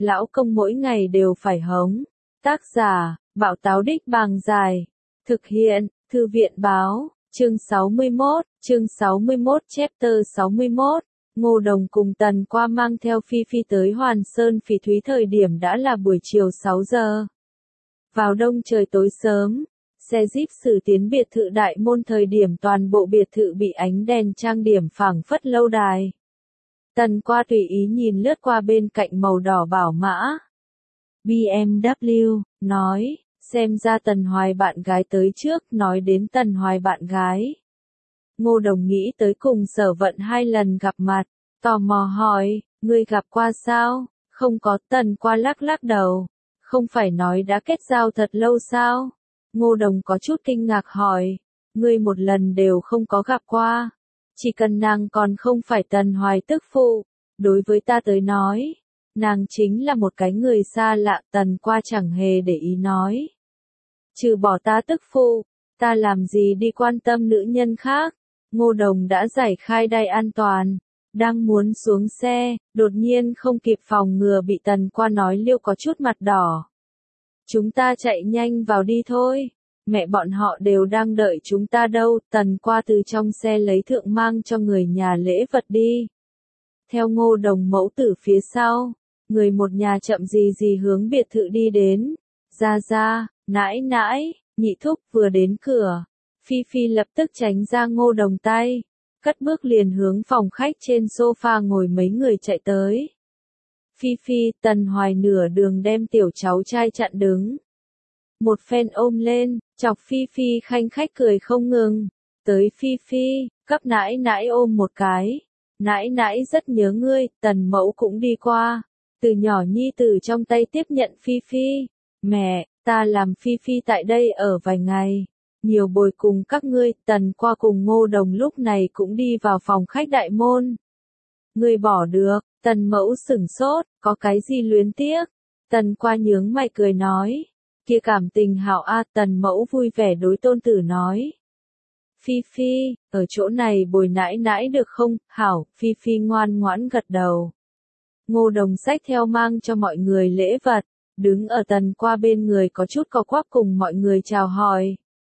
lão công mỗi ngày đều phải hống. Tác giả, Bảo Táo Đích Bàng Dài. Thực hiện, Thư viện Báo, chương 61, chapter 61. Ngô Đồng cùng Tần Qua mang theo Phi Phi tới Hoàn Sơn Phỉ Thúy thời điểm đã là buổi chiều 6 giờ. Vào đông trời tối sớm, xe jeep xử tiến biệt thự đại môn thời điểm toàn bộ biệt thự bị ánh đèn trang điểm phảng phất lâu đài. Tần Qua tùy ý nhìn lướt qua bên cạnh màu đỏ bảo mã BMW, nói, xem ra Tần Hoài bạn gái tới trước. Nói đến Tần Hoài bạn gái, Ngô Đồng nghĩ tới cùng Sở Vận 2 lần gặp mặt, tò mò hỏi, ngươi gặp qua sao? Không có. Tần Qua lắc lắc đầu, không phải nói đã kết giao thật lâu sao? Ngô Đồng có chút kinh ngạc hỏi, ngươi một lần đều không có gặp qua, chỉ cần nàng còn không phải Tần Hoài tức phụ, đối với ta tới nói, nàng chính là một cái người xa lạ. Tần Qua chẳng hề để ý nói, trừ bỏ ta tức phụ, ta làm gì đi quan tâm nữ nhân khác. Ngô Đồng đã giải khai đai an toàn, đang muốn xuống xe, đột nhiên không kịp phòng ngừa bị Tần Qua nói liêu có chút mặt đỏ. Chúng ta chạy nhanh vào đi thôi, mẹ bọn họ đều đang đợi chúng ta đâu. Tần Qua từ trong xe lấy thượng mang cho người nhà lễ vật đi. Theo Ngô Đồng mẫu tử phía sau, người một nhà chậm gì gì hướng biệt thự đi đến. Ra, nãi nãi, nhị thúc vừa đến cửa, Phi Phi lập tức tránh ra Ngô Đồng tay, cất bước liền hướng phòng khách trên sofa ngồi mấy người chạy tới. Phi Phi, Tần Hoài nửa đường đem tiểu cháu trai chặn đứng. Một phen ôm lên, chọc Phi Phi khanh khách cười không ngừng. Tới Phi Phi, cấp nãi nãi ôm một cái. Nãi nãi rất nhớ ngươi. Tần mẫu cũng đi qua, từ nhỏ nhi tử trong tay tiếp nhận Phi Phi. Mẹ, ta làm Phi Phi tại đây ở vài ngày, nhiều bồi cùng các ngươi. Tần Qua cùng Ngô Đồng lúc này cũng đi vào phòng khách đại môn. Ngươi bỏ được. Tần mẫu sửng sốt, có cái gì luyến tiếc? Tần Qua nhướng mày cười nói, kia cảm tình hảo a. Tần mẫu vui vẻ đối tôn tử nói, Phi Phi, ở chỗ này bồi nãi nãi được không? Hảo. Phi Phi ngoan ngoãn gật đầu. Ngô Đồng xách theo mang cho mọi người lễ vật, đứng ở Tần Qua bên người có chút co quắp cùng mọi người chào hỏi.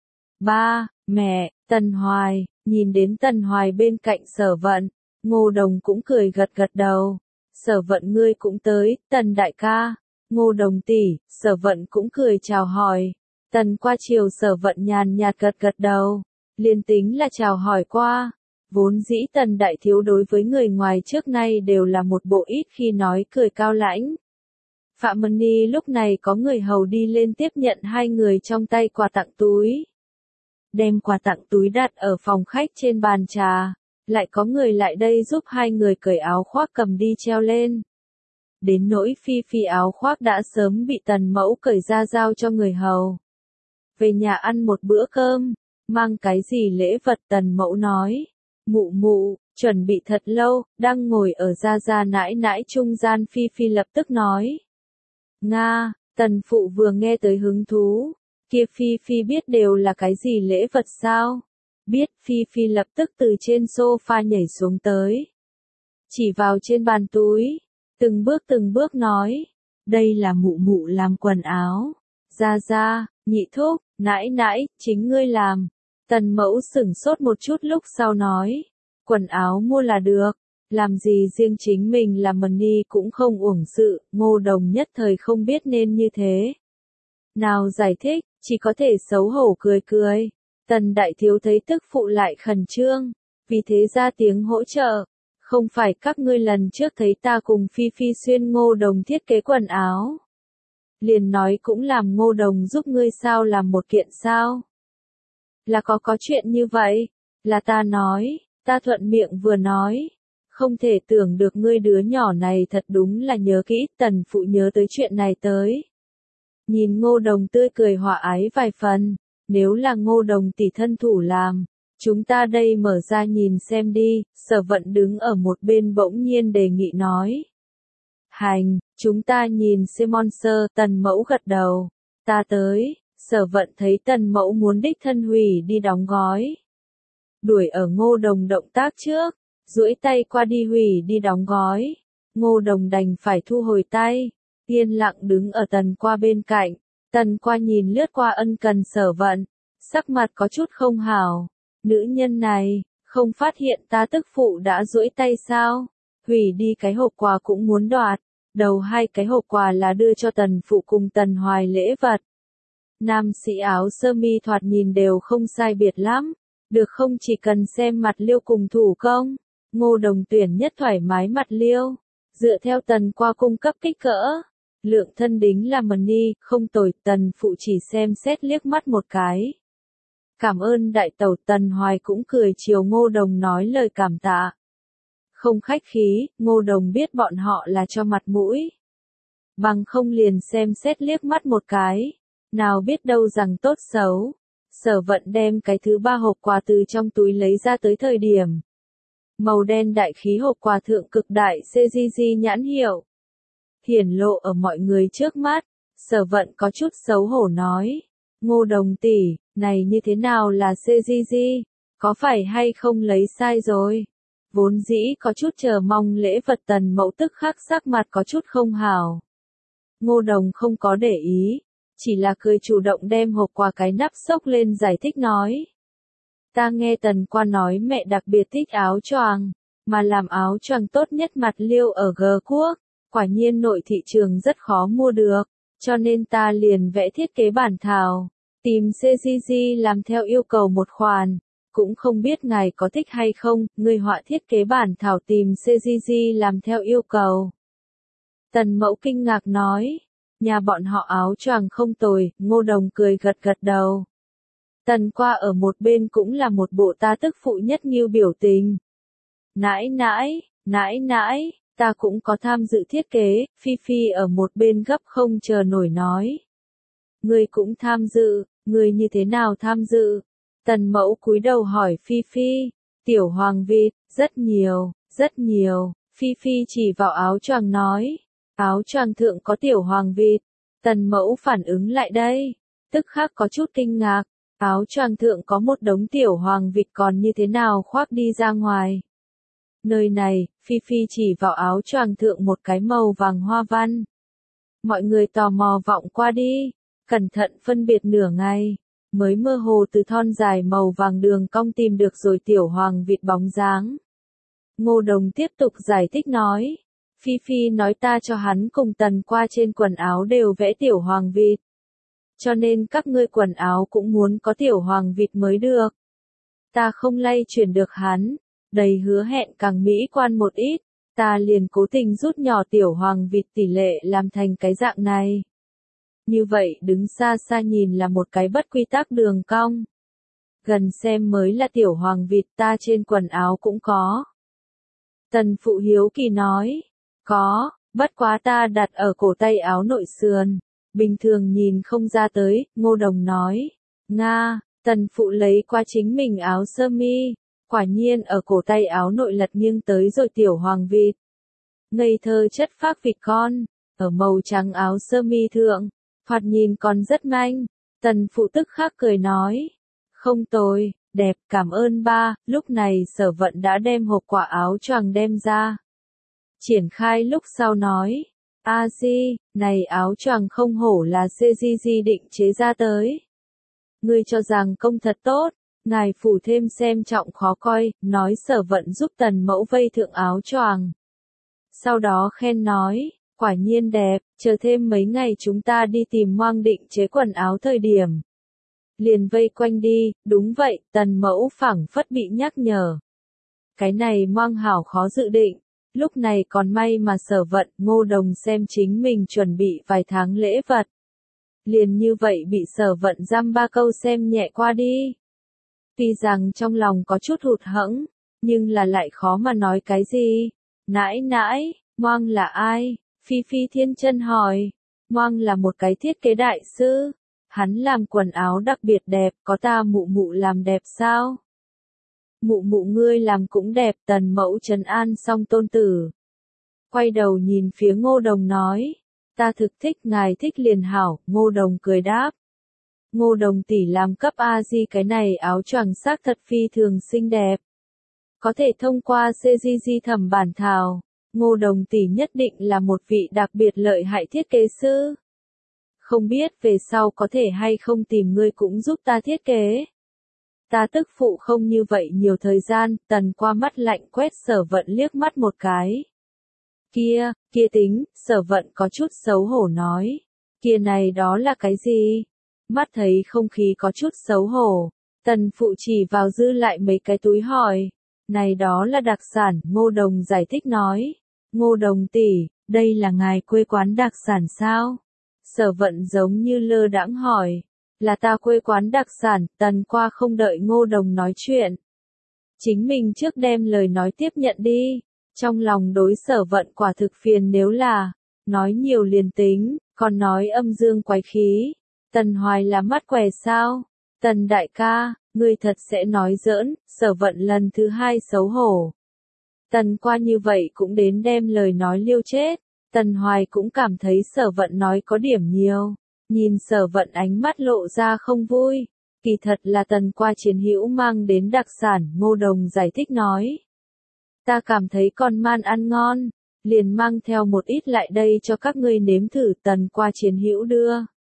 Ba, mẹ, Tần Hoài. Nhìn đến Tần Hoài bên cạnh Sở Vận, Ngô Đồng cũng cười gật gật đầu. Sở Vận ngươi cũng tới. Tần đại ca, Ngô Đồng tỷ. Sở Vận cũng cười chào hỏi. Tần Qua chiều Sở Vận nhàn nhạt gật gật đầu, liền tính là chào hỏi qua. Vốn dĩ Tần đại thiếu đối với người ngoài trước nay đều là một bộ ít khi nói cười cao lãnh. Phạm Mân Ni lúc này có người hầu đi lên tiếp nhận hai người trong tay quà tặng túi, đem quà tặng túi đặt ở phòng khách trên bàn trà. Lại có người lại đây giúp hai người cởi áo khoác cầm đi treo lên. Đến nỗi Phi Phi áo khoác đã sớm bị Tần mẫu cởi ra giao cho người hầu. Về nhà ăn một bữa cơm, mang cái gì lễ vật? Tần mẫu nói, mụ, chuẩn bị thật lâu. Đang ngồi ở ra nãi nãi trung gian Phi Phi lập tức nói, Nga. Tần phụ vừa nghe tới hứng thú, kia Phi Phi biết đều là cái gì lễ vật sao? Biết. Phi Phi lập tức từ trên sofa nhảy xuống tới, chỉ vào trên bàn túi, từng bước nói, đây là mụ làm quần áo. Ra, nhị thúc, nãi nãi, chính ngươi làm. Tần mẫu sửng sốt một chút lúc sau nói, quần áo mua là được, làm gì riêng chính mình làm Mân Ni cũng không uổng sự. Ngô Đồng nhất thời không biết nên như thế nào giải thích, chỉ có thể xấu hổ cười. Tần đại thiếu thấy tức phụ lại khẩn trương, vì thế ra tiếng hỗ trợ. Không phải các ngươi lần trước thấy ta cùng Phi Phi xuyên Ngô Đồng thiết kế quần áo, liền nói cũng làm Ngô Đồng giúp ngươi sao? Làm một kiện sao? Là có chuyện như vậy? Là ta nói, ta thuận miệng vừa nói. Không thể tưởng được ngươi đứa nhỏ này thật đúng là nhớ kỹ. Tần phụ nhớ tới chuyện này tới, nhìn Ngô Đồng tươi cười hòa ái vài phần. Nếu là Ngô Đồng tỷ thân thủ làm, chúng ta đây mở ra nhìn xem đi. Sở Vận đứng ở một bên bỗng nhiên đề nghị nói, hành, chúng ta nhìn sponsor. Tần mẫu gật đầu, ta tới. Sở Vận thấy Tần mẫu muốn đích thân hủy đi đóng gói, đuổi ở Ngô Đồng động tác trước, duỗi tay qua đi hủy đi đóng gói. Ngô Đồng đành phải thu hồi tay, yên lặng đứng ở Tần Qua bên cạnh. Tần Qua nhìn lướt qua ân cần Sở Vận, sắc mặt có chút không hảo. Nữ nhân này, không phát hiện ta tức phụ đã duỗi tay sao? Hủy đi cái hộp quà cũng muốn đoạt. Đầu hai cái hộp quà là đưa cho Tần phụ cùng Tần Hoài lễ vật. Nam sĩ áo sơ mi thoạt nhìn đều không sai biệt lắm. Được không, chỉ cần xem mặt liêu cùng thủ công. Ngô Đồng tuyển nhất thoải mái mặt liêu. Dựa theo Tần Qua cung cấp kích cỡ. Lượng thân đính là money, không tồi. Tần phụ chỉ xem xét liếc mắt một cái. Cảm ơn đại tẩu. Tần Hoài cũng cười chiều Ngô Đồng nói lời cảm tạ. Không khách khí, Ngô Đồng biết bọn họ là cho mặt mũi. Bằng không liền xem xét liếc mắt một cái. Nào biết đâu rằng tốt xấu. Sở Vận đem cái thứ ba hộp quà từ trong túi lấy ra tới thời điểm. Màu đen đại khí hộp quà thượng cực đại CGG nhãn hiệu. Hiển lộ ở mọi người trước mắt. Sở Vận có chút xấu hổ nói. Ngô Đồng tỷ, này như thế nào là CGG? Có phải hay không lấy sai rồi? Vốn dĩ có chút chờ mong lễ vật Tần mẫu tức khắc sắc mặt có chút không hào. Ngô Đồng không có để ý. Chỉ là cười chủ động đem hộp quà cái nắp xốc lên giải thích nói. Ta nghe Tần Qua nói mẹ đặc biệt thích áo choàng, mà làm áo choàng tốt nhất mặt liêu ở G Quốc, quả nhiên nội thị trường rất khó mua được, cho nên ta liền vẽ thiết kế bản thảo, tìm CGG làm theo yêu cầu một khoản, cũng không biết ngài có thích hay không, người họa thiết kế bản thảo tìm CGG làm theo yêu cầu. Tần Mẫu kinh ngạc nói. Nhà bọn họ áo choàng không tồi, Ngô Đồng cười gật gật đầu. Tần Qua ở một bên cũng là một bộ ta tức phụ nhất nghiêu biểu tình. Nãi, ta cũng có tham dự thiết kế, Phi Phi ở một bên gấp không chờ nổi nói. Ngươi cũng tham dự, ngươi như thế nào tham dự? Tần Mẫu cúi đầu hỏi Phi Phi, tiểu hoàng vịt, rất nhiều, Phi Phi chỉ vào áo choàng nói. Áo choàng thượng có tiểu hoàng vịt. Tần Mẫu phản ứng lại đây, tức khắc có chút kinh ngạc. Áo choàng thượng có một đống tiểu hoàng vịt còn như thế nào khoác đi ra ngoài. Nơi này, Phi Phi chỉ vào áo choàng thượng một cái màu vàng hoa văn. Mọi người tò mò vọng qua đi, cẩn thận phân biệt nửa ngày, mới mơ hồ từ thon dài màu vàng đường cong tìm được rồi tiểu hoàng vịt bóng dáng. Ngô Đồng tiếp tục giải thích nói. Phi Phi nói ta cho hắn cùng Tần Qua trên quần áo đều vẽ tiểu hoàng vịt. Cho nên các ngươi quần áo cũng muốn có tiểu hoàng vịt mới được. Ta không lay chuyển được hắn, đầy hứa hẹn càng mỹ quan một ít, ta liền cố tình rút nhỏ tiểu hoàng vịt tỷ lệ làm thành cái dạng này. Như vậy đứng xa xa nhìn là một cái bất quy tắc đường cong. Gần xem mới là tiểu hoàng vịt, ta trên quần áo cũng có. Tần Phụ hiếu kỳ nói. Có, bất quá ta đặt ở cổ tay áo nội sườn, bình thường nhìn không ra tới, Ngô Đồng nói. Nga, Tần Phụ lấy qua chính mình áo sơ mi, quả nhiên ở cổ tay áo nội lật nghiêng tới rồi tiểu hoàng vịt. Ngây thơ chất phác vịt con, ở màu trắng áo sơ mi thượng, thoạt nhìn còn rất manh. Tần Phụ tức khắc cười nói. Không tồi, đẹp, cảm ơn ba. Lúc này Sở Vận đã đem hộp quà áo choàng đem ra. Triển khai lúc sau nói, A Di, này áo choàng không hổ là CGG định chế ra tới. Ngươi cho rằng công thật tốt, ngài phủ thêm xem trọng khó coi, nói Sở Vận giúp Tần Mẫu vây thượng áo choàng. Sau đó khen nói, quả nhiên đẹp, chờ thêm mấy ngày chúng ta đi tìm Ngoang định chế quần áo thời điểm. Liền vây quanh đi, đúng vậy, Tần Mẫu phảng phất bị nhắc nhở. Cái này Ngoang hảo khó dự định. Lúc này còn may mà Sở Vận, Ngô Đồng xem chính mình chuẩn bị vài tháng lễ vật. Liền như vậy bị Sở Vận dăm ba câu xem nhẹ qua đi. Tuy rằng trong lòng có chút hụt hẫng, nhưng là lại khó mà nói cái gì. Nãi, Ngoang là ai? Phi Phi thiên chân hỏi. Ngoang là một cái thiết kế đại sư. Hắn làm quần áo đặc biệt đẹp, có ta mụ mụ làm đẹp sao? Mụ mụ ngươi làm cũng đẹp. Tần Mẫu trấn an xong tôn tử. Quay đầu nhìn phía Ngô Đồng nói. Ta thực thích, ngài thích liền hảo. Ngô Đồng cười đáp. Ngô Đồng tỷ làm cấp A Di cái này áo choàng xác thật phi thường xinh đẹp. Có thể thông qua CGG thẩm bản thảo. Ngô Đồng tỷ nhất định là một vị đặc biệt lợi hại thiết kế sư. Không biết về sau có thể hay không tìm ngươi cũng giúp ta thiết kế. Ta tức phụ không như vậy nhiều thời gian, Tần qua mắt lạnh quét Sở Vận liếc mắt một cái. Kia tính, Sở Vận có chút xấu hổ nói. Kia này đó là cái gì? Mắt thấy không khí có chút xấu hổ. Tần phụ chỉ vào dư lại mấy cái túi hỏi. Này đó là đặc sản, Ngô Đồng giải thích nói. Ngô Đồng tỷ, đây là ngài quê quán đặc sản sao? Sở Vận giống như lơ đãng hỏi. Là ta quê quán đặc sản, Tần qua không đợi Ngô Đồng nói chuyện. Chính mình trước đem lời nói tiếp nhận đi. Trong lòng đối Sở Vận quả thực phiền nếu là, nói nhiều liền tính, còn nói âm dương quái khí. Tần Hoài là mắt què sao? Tần đại ca, ngươi thật sẽ nói giỡn, Sở Vận lần thứ hai xấu hổ. Tần qua như vậy cũng đến đem lời nói liêu chết. Tần Hoài cũng cảm thấy Sở Vận nói có điểm nhiều. Nhìn Sở Vận ánh mắt lộ ra không vui. Kỳ thật là Tần qua chiến hữu mang đến đặc sản, Ngô Đồng giải thích nói. Ta cảm thấy con man ăn ngon, liền mang theo một ít lại đây cho các ngươi nếm thử. Tần qua chiến hữu đưa.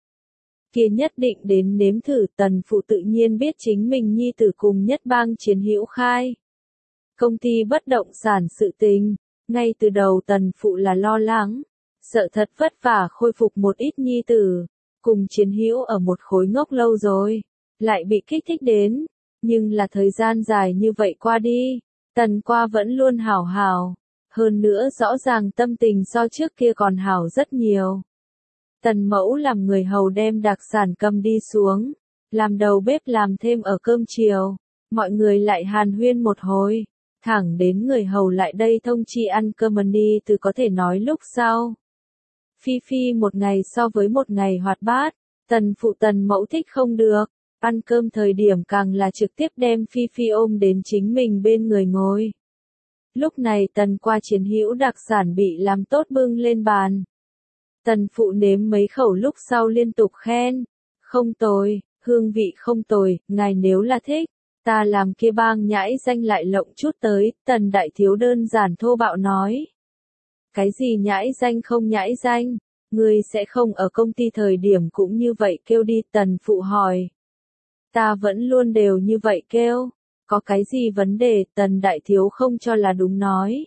Kia nhất định đến nếm thử. Tần phụ tự nhiên biết chính mình nhi tử cùng nhất bang chiến hữu khai. Công ty bất động sản sự tình, ngay từ đầu Tần phụ là lo lắng, sợ thật vất vả khôi phục một ít nhi tử, cùng chiến hữu ở một khối ngốc lâu rồi, lại bị kích thích đến, nhưng là thời gian dài như vậy qua đi, Tần qua vẫn luôn hảo hảo, hơn nữa rõ ràng tâm tình so trước kia còn hảo rất nhiều. Tần mẫu làm người hầu đem đặc sản cầm đi xuống, làm đầu bếp làm thêm ở cơm chiều, mọi người lại hàn huyên một hồi. Thẳng đến người hầu lại đây thông chi ăn cơm đi từ có thể nói lúc sau. Phi Phi một ngày so với một ngày hoạt bát, Tần phụ Tần mẫu thích không được, ăn cơm thời điểm càng là trực tiếp đem Phi Phi ôm đến chính mình bên người ngồi. Lúc này Tần qua chiến hữu đặc sản bị làm tốt bưng lên bàn. Tần phụ nếm mấy khẩu lúc sau liên tục khen, không tồi, hương vị không tồi, ngài nếu là thích. Ta làm kia bang nhãi danh lại lộng chút tới, Tần đại thiếu đơn giản thô bạo nói. Cái gì nhãi danh không nhãi danh, ngươi sẽ không ở công ty thời điểm cũng như vậy kêu đi. Tần phụ hỏi. Ta vẫn luôn đều như vậy kêu, có cái gì vấn đề? Tần đại thiếu không cho là đúng nói.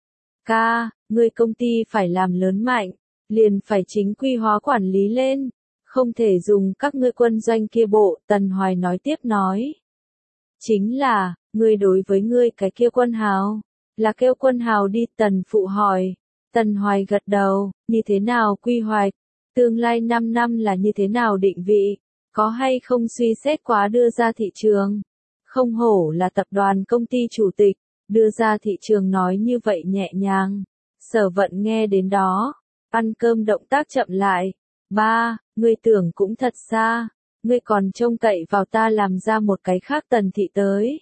Ca, ngươi công ty phải làm lớn mạnh, liền phải chính quy hóa quản lý lên, không thể dùng các ngươi quân doanh kia bộ. Tần Hoài nói tiếp nói. Chính là, ngươi đối với ngươi cái kia quân hào, là kêu quân hào đi. Tần phụ hỏi. Tần Hoài gật đầu, như thế nào quy hoạch, tương lai 5 năm là như thế nào định vị, có hay không suy xét quá đưa ra thị trường. Không hổ là tập đoàn công ty chủ tịch, đưa ra thị trường nói như vậy nhẹ nhàng. Sở Vận nghe đến đó, ăn cơm động tác chậm lại. Ba, ngươi tưởng cũng thật xa. Ngươi còn trông cậy vào ta làm ra một cái khác Tần thị tới.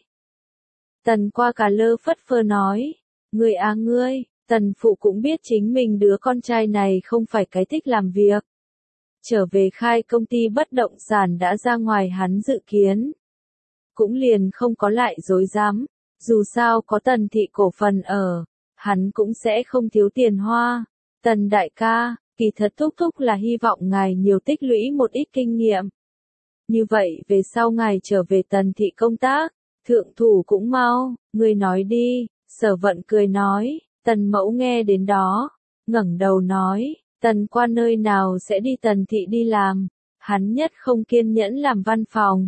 Tần qua cà lơ phất phơ nói. Ngươi à ngươi, Tần phụ cũng biết chính mình đứa con trai này không phải cái thích làm việc. Trở về khai công ty bất động sản đã ra ngoài hắn dự kiến. Cũng liền không có lại dối dám. Dù sao có Tần thị cổ phần ở, hắn cũng sẽ không thiếu tiền hoa. Tần đại ca, kỳ thật thúc thúc là hy vọng ngài nhiều tích lũy một ít kinh nghiệm. Như vậy về sau ngài trở về Tần thị công tác, thượng thủ cũng mau, ngươi nói đi. Sở Vận cười nói. Tần mẫu nghe đến đó, ngẩng đầu nói, Tần qua nơi nào sẽ đi Tần thị đi làm, hắn nhất không kiên nhẫn làm văn phòng.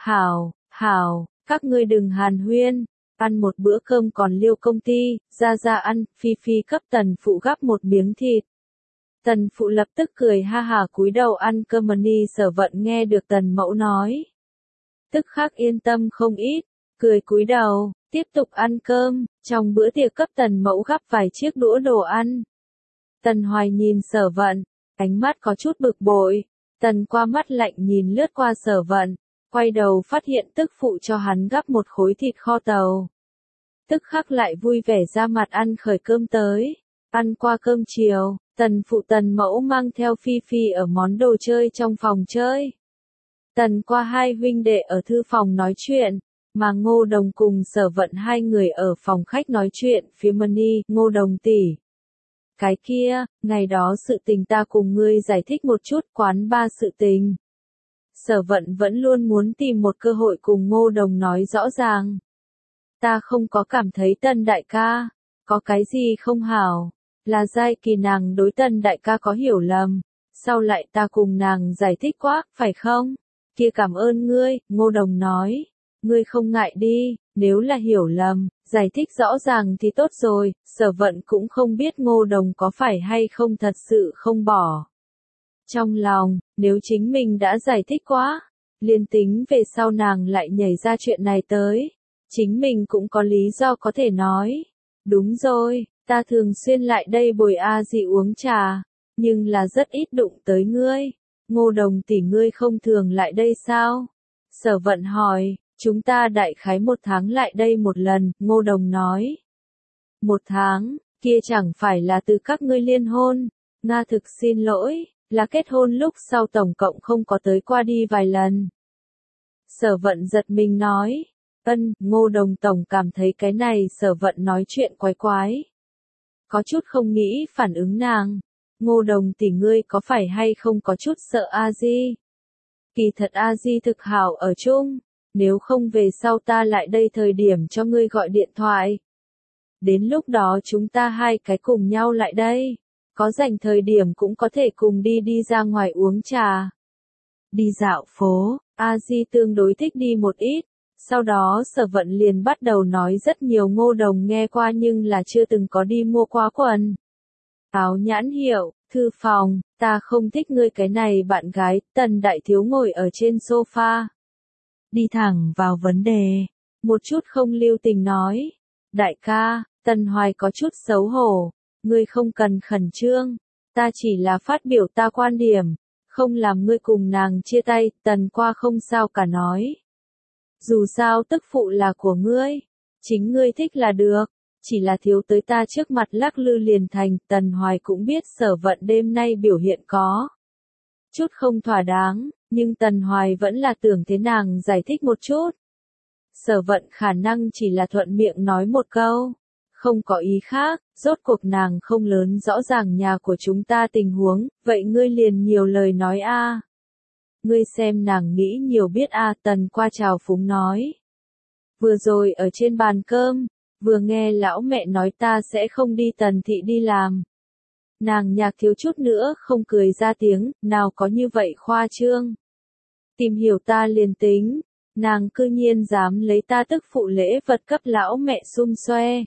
Hảo, các ngươi đừng hàn huyên, ăn một bữa cơm còn liêu công ty, ra ăn. Phi Phi cấp Tần phụ gắp một miếng thịt. Tần phụ lập tức cười ha hả cúi đầu ăn cơm đi. Sở Vận nghe được Tần mẫu nói, tức khắc yên tâm không ít, cười cúi đầu, tiếp tục ăn cơm. Trong bữa tiệc cấp Tần mẫu gắp vài chiếc đũa đồ ăn. Tần Hoài nhìn Sở Vận, ánh mắt có chút bực bội. Tần qua mắt lạnh nhìn lướt qua Sở Vận, quay đầu phát hiện tức phụ cho hắn gắp một khối thịt kho tàu. Tức khắc lại vui vẻ ra mặt ăn khởi cơm tới. Ăn qua cơm chiều, Tần phụ Tần mẫu mang theo Phi Phi ở món đồ chơi trong phòng chơi. Tần qua hai huynh đệ ở thư phòng nói chuyện, mà Ngô Đồng cùng Sở Vận hai người ở phòng khách nói chuyện phía Money. Ngô Đồng tỷ, Cái kia, ngày đó sự tình ta cùng ngươi giải thích một chút quán ba sự tình. Sở Vận vẫn luôn muốn tìm một cơ hội cùng Ngô Đồng nói rõ ràng. Ta không có cảm thấy Tân đại ca, có cái gì không hảo, là Giai Kỳ nàng đối Tân đại ca có hiểu lầm, sau lại ta cùng nàng giải thích quá, phải không? Kia cảm ơn ngươi, Ngô Đồng nói, ngươi không ngại đi, nếu là hiểu lầm, giải thích rõ ràng thì tốt rồi, Sở Vận cũng không biết Ngô Đồng có phải hay không thật sự không bỏ. Trong lòng, nếu chính mình đã giải thích quá, liên tính về sau nàng lại nhảy ra chuyện này tới, chính mình cũng có lý do có thể nói. Đúng rồi, ta thường xuyên lại đây bồi A Di uống trà, nhưng là rất ít đụng tới ngươi. Ngô Đồng tỷ ngươi không thường lại đây sao? Sở Vận hỏi, chúng ta đại khái 1 tháng lại đây một lần, Ngô Đồng nói. 1 tháng, kia chẳng phải là từ các ngươi liên hôn, Nga thực xin lỗi, là kết hôn lúc sau tổng cộng không có tới qua đi vài lần. Sở Vận giật mình nói, Ngô Đồng tổng cảm thấy cái này Sở Vận nói chuyện quái quái. Có chút không nghĩ phản ứng nàng, Ngô Đồng tỷ ngươi có phải hay không có chút sợ A Di? Kỳ thật A Di thực hảo ở chung, nếu không về sau ta lại đây thời điểm cho ngươi gọi điện thoại. Đến lúc đó chúng ta hai cái cùng nhau lại đây, có rảnh thời điểm cũng có thể cùng đi ra ngoài uống trà. Đi dạo phố, A Di tương đối thích đi một ít, sau đó Sở Vận liền bắt đầu nói rất nhiều Ngô Đồng nghe qua nhưng là chưa từng có đi mua qua quần áo nhãn hiệu, thư phòng, ta không thích ngươi cái này bạn gái, Tần đại thiếu ngồi ở trên sofa. Đi thẳng vào vấn đề, một chút không lưu tình nói, đại ca, Tần Hoài có chút xấu hổ, ngươi không cần khẩn trương, ta chỉ là phát biểu ta quan điểm, không làm ngươi cùng nàng chia tay, Tần qua không sao cả nói. Dù sao tức phụ là của ngươi, chính ngươi thích là được, chỉ là thiếu tới ta trước mặt lắc lư liền thành, Tần Hoài cũng biết Sở Vận đêm nay biểu hiện có chút không thỏa đáng, nhưng Tần Hoài vẫn là tưởng thế nàng giải thích một chút. Sở Vận khả năng chỉ là thuận miệng nói một câu, không có ý khác, rốt cuộc nàng không lớn rõ ràng nhà của chúng ta tình huống, vậy ngươi liền nhiều lời nói a. Ngươi xem nàng nghĩ nhiều biết a, Tần qua trào phúng nói. Vừa rồi ở trên bàn cơm, vừa nghe lão mẹ nói ta sẽ không đi Tần thị đi làm. Nàng nhạc thiếu chút nữa không cười ra tiếng, nào có như vậy khoa trương. Tìm hiểu ta liền tính, nàng cư nhiên dám lấy ta tức phụ lễ vật cấp lão mẹ xum xoe.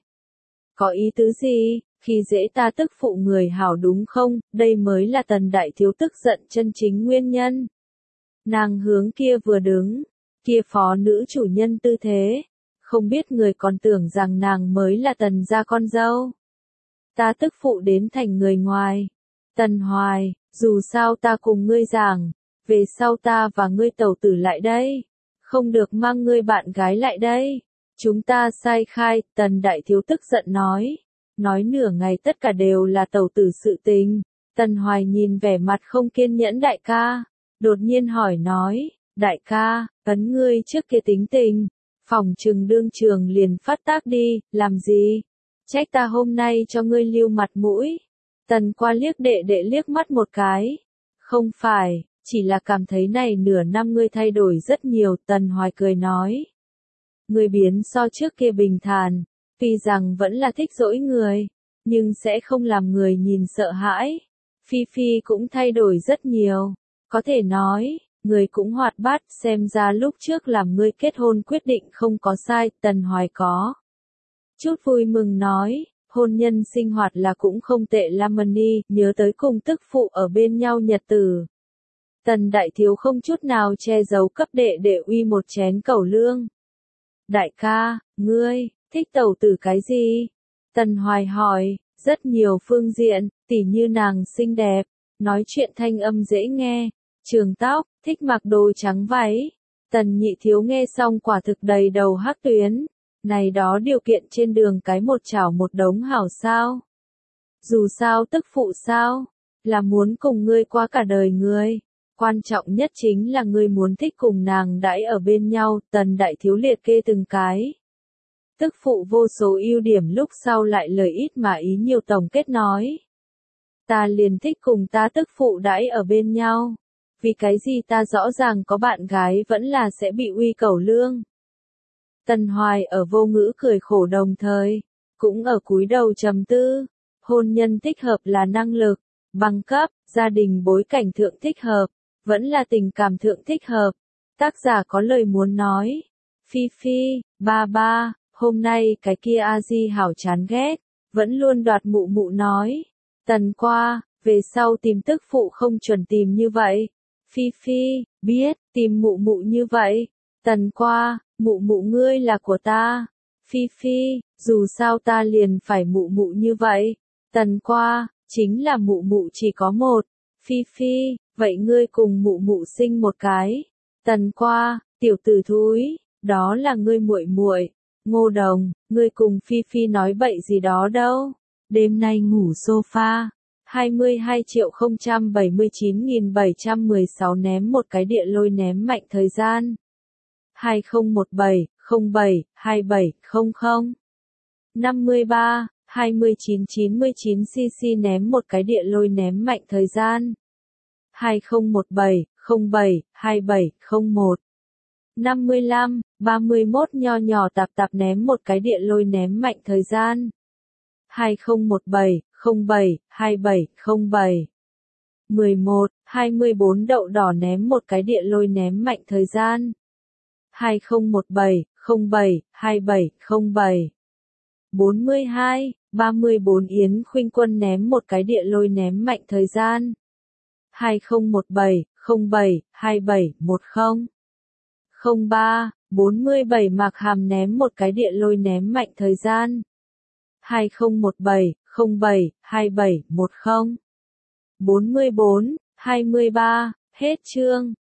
Có ý tứ gì, khi dễ ta tức phụ người hảo đúng không, đây mới là Tần đại thiếu tức giận chân chính nguyên nhân. Nàng hướng kia vừa đứng, kia phó nữ chủ nhân tư thế, không biết người còn tưởng rằng nàng mới là Tần gia con dâu. Ta tức phụ đến thành người ngoài. Tần Hoài, dù sao ta cùng ngươi giảng, về sau ta và ngươi tẩu tử lại đây, không được mang ngươi bạn gái lại đây. Chúng ta sai khai, Tần đại thiếu tức giận nói nửa ngày tất cả đều là tẩu tử sự tình. Tần Hoài nhìn vẻ mặt không kiên nhẫn đại ca, đột nhiên hỏi nói, đại ca, ấn ngươi trước kia tính tình, phòng trừng đương trường liền phát tác đi, làm gì? Trách ta hôm nay cho ngươi lưu mặt mũi. Tần qua liếc đệ đệ liếc mắt một cái. Không phải, chỉ là cảm thấy này nửa năm ngươi thay đổi rất nhiều, Tần Hoài cười nói. Ngươi biến so trước kia bình thản, tuy rằng vẫn là thích dỗi người, nhưng sẽ không làm người nhìn sợ hãi. Phi Phi cũng thay đổi rất nhiều, có thể nói, người cũng hoạt bát, xem ra lúc trước làm ngươi kết hôn quyết định không có sai, Tần Hoài có chút vui mừng nói, hôn nhân sinh hoạt là cũng không tệ Lamani, nhớ tới cùng tức phụ ở bên nhau nhật tử. Tần đại thiếu không chút nào che giấu cấp đệ đệ uy một chén cẩu lương. Đại ca, ngươi, thích tẩu tử cái gì? Tần Hoài hỏi, rất nhiều phương diện, tỉ như nàng xinh đẹp, nói chuyện thanh âm dễ nghe, trường tóc, thích mặc đồ trắng váy. Tần nhị thiếu nghe xong quả thực đầy đầu hắc tuyến. Này đó điều kiện trên đường cái một chảo một đống hảo sao? Dù sao tức phụ sao? Là muốn cùng ngươi qua cả đời ngươi. Quan trọng nhất chính là ngươi muốn thích cùng nàng đãi ở bên nhau, Tần đại thiếu liệt kê từng cái. Tức phụ vô số ưu điểm lúc sau lại lời ít mà ý nhiều tổng kết nói. Ta liền thích cùng ta tức phụ đãi ở bên nhau. Vì cái gì ta rõ ràng có bạn gái vẫn là sẽ bị uy cẩu lương. Tần Hoài ở vô ngữ cười khổ đồng thời, cũng ở cúi đầu trầm tư. Hôn nhân thích hợp là năng lực, bằng cấp, gia đình bối cảnh thượng thích hợp, vẫn là tình cảm thượng thích hợp. Tác giả có lời muốn nói. Phi Phi, ba ba, hôm nay cái kia a di hảo chán ghét, vẫn luôn đoạt mụ mụ nói. Tần qua, về sau tìm tức phụ không chuẩn tìm như vậy. Phi Phi, biết, tìm mụ mụ như vậy. Tần qua, mụ mụ ngươi là của ta. Phi Phi, dù sao ta liền phải mụ mụ như vậy. Tần qua, chính là mụ mụ chỉ có một. Phi Phi, vậy ngươi cùng mụ mụ sinh một cái. Tần qua, tiểu tử thúi, đó là ngươi muội muội. Ngô Đồng, ngươi cùng Phi Phi nói bậy gì đó đâu. Đêm nay ngủ sofa. 22.079.716 ném một cái địa lôi ném mạnh thời gian. 2017, 07, 2700. 53, 2999cc ném một cái địa lôi ném mạnh thời gian. 2017, 07, 2701. 55, 31 nho nhỏ tạp tạp ném một cái địa lôi ném mạnh thời gian. 2017, 07, 2707. 11, 24 đậu đỏ ném một cái địa lôi ném mạnh thời gian. 2017, 07, 2707. 42, 34 Yến Khuynh Quân ném một cái địa lôi ném mạnh thời gian. 2017, 07, 2710. 03, 47 Mạc Hàm ném một cái địa lôi ném mạnh thời gian. 2017, 07, 2710. 44, 23, hết chương.